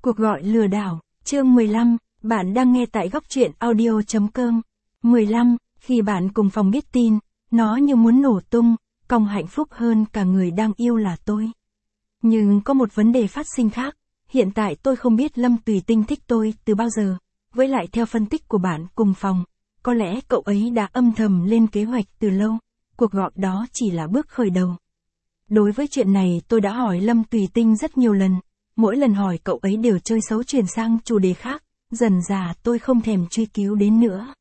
Cuộc gọi lừa đảo, chương 15, bạn đang nghe tại góc truyện audio.com. 15, khi bạn cùng phòng biết tin, nó như muốn nổ tung, cong hạnh phúc hơn cả người đang yêu là tôi. Nhưng có một vấn đề phát sinh khác, hiện tại tôi không biết Lâm Tùy Tinh thích tôi từ bao giờ, với lại theo phân tích của bạn cùng phòng, có lẽ cậu ấy đã âm thầm lên kế hoạch từ lâu, cuộc gọi đó chỉ là bước khởi đầu. Đối với chuyện này tôi đã hỏi Lâm Tùy Tinh rất nhiều lần, mỗi lần hỏi cậu ấy đều chơi xấu chuyển sang chủ đề khác, dần dà tôi không thèm truy cứu đến nữa.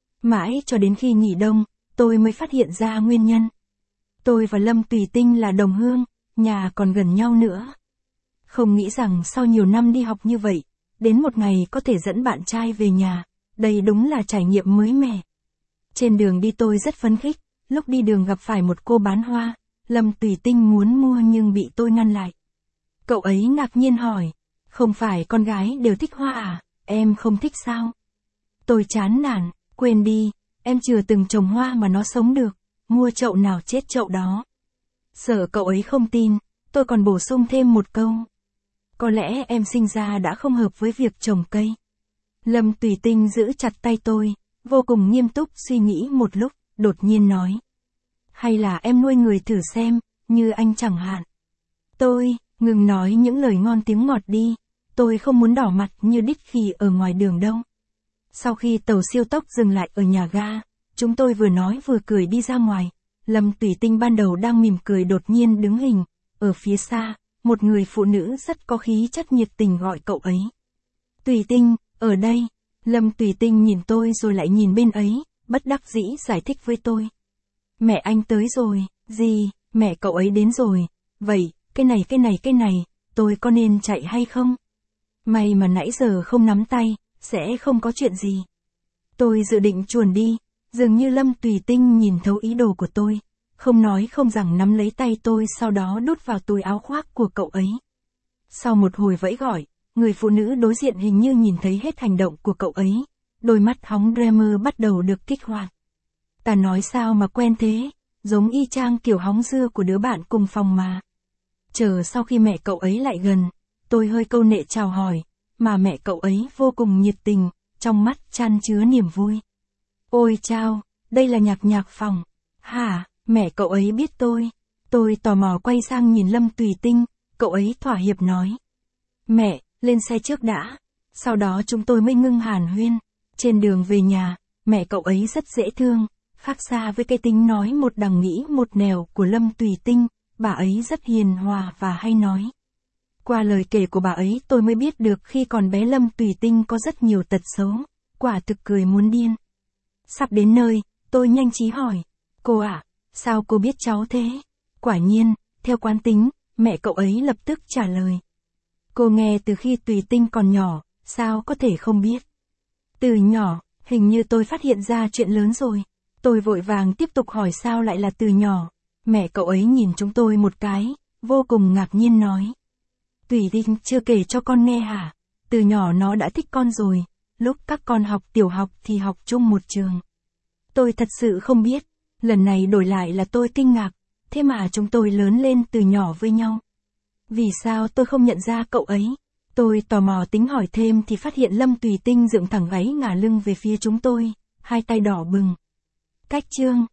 Mãi cho đến khi nghỉ đông, tôi mới phát hiện ra nguyên nhân. Tôi và Lâm Tùy Tinh là đồng hương, nhà còn gần nhau nữa. Không nghĩ rằng sau nhiều năm đi học như vậy, đến một ngày có thể dẫn bạn trai về nhà, đây đúng là trải nghiệm mới mẻ. Trên đường đi tôi rất phấn khích, lúc đi đường gặp phải một cô bán hoa, Lâm Tùy Tinh muốn mua nhưng bị tôi ngăn lại. Cậu ấy ngạc nhiên hỏi, không phải con gái đều thích hoa à, em không thích sao? Tôi chán nản, quên đi, em chưa từng trồng hoa mà nó sống được, mua chậu nào chết chậu đó. Sợ cậu ấy không tin, tôi còn bổ sung thêm một câu. Có lẽ em sinh ra đã không hợp với việc trồng cây. Lâm Tùy Tinh giữ chặt tay tôi, vô cùng nghiêm túc suy nghĩ một lúc, đột nhiên nói. Hay là em nuôi người thử xem, như anh chẳng hạn. Tôi, ngừng nói những lời ngon tiếng ngọt đi, tôi không muốn đỏ mặt như đít khỉ ở ngoài đường đâu. Sau khi tàu siêu tốc dừng lại ở nhà ga, chúng tôi vừa nói vừa cười đi ra ngoài. Lâm Tùy Tinh ban đầu đang mỉm cười đột nhiên đứng hình, ở phía xa, một người phụ nữ rất có khí chất nhiệt tình gọi cậu ấy. Tùy Tinh, ở đây. Lâm Tùy Tinh nhìn tôi rồi lại nhìn bên ấy, bất đắc dĩ giải thích với tôi. Mẹ anh tới rồi, gì, mẹ cậu ấy đến rồi, vậy, cái này, tôi có nên chạy hay không? May mà nãy giờ không nắm tay, sẽ không có chuyện gì. Tôi dự định chuồn đi, dường như Lâm Tùy Tinh nhìn thấu ý đồ của tôi, không nói không rằng nắm lấy tay tôi sau đó đút vào túi áo khoác của cậu ấy. Sau một hồi vẫy gọi, người phụ nữ đối diện hình như nhìn thấy hết hành động của cậu ấy, đôi mắt hóng dreamer bắt đầu được kích hoạt. Ta nói sao mà quen thế, giống y chang kiểu hóng dưa của đứa bạn cùng phòng mà. Chờ sau khi mẹ cậu ấy lại gần, tôi hơi câu nệ chào hỏi, mà mẹ cậu ấy vô cùng nhiệt tình, trong mắt chan chứa niềm vui. Ôi chao, đây là Nhạc Phòng. Hả, mẹ cậu ấy biết tôi. Tôi tò mò quay sang nhìn Lâm Tùy Tinh, cậu ấy thỏa hiệp nói. Mẹ, lên xe trước đã. Sau đó chúng tôi mới ngưng hàn huyên. Trên đường về nhà, mẹ cậu ấy rất dễ thương, khác xa với cái tính nói một đằng nghĩ một nẻo của Lâm Tùy Tinh, bà ấy rất hiền hòa và hay nói. Qua lời kể của bà ấy tôi mới biết được khi còn bé Lâm Tùy Tinh có rất nhiều tật xấu, quả thực cười muốn điên. Sắp đến nơi, tôi nhanh trí hỏi, cô ạ, sao cô biết cháu thế? Quả nhiên, theo quán tính, mẹ cậu ấy lập tức trả lời. Cô nghe từ khi Tùy Tinh còn nhỏ, sao có thể không biết? Từ nhỏ, hình như tôi phát hiện ra chuyện lớn rồi. Tôi vội vàng tiếp tục hỏi sao lại là từ nhỏ. Mẹ cậu ấy nhìn chúng tôi một cái, vô cùng ngạc nhiên nói. Tùy Tinh chưa kể cho con nghe hả? Từ nhỏ nó đã thích con rồi, lúc các con học tiểu học thì học chung một trường. Tôi thật sự không biết, lần này đổi lại là tôi kinh ngạc, thế mà chúng tôi lớn lên từ nhỏ với nhau. Vì sao tôi không nhận ra cậu ấy? Tôi tò mò tính hỏi thêm thì phát hiện Lâm Tùy Tinh dựng thẳng gáy ngả lưng về phía chúng tôi, hai tay đỏ bừng. Cách chương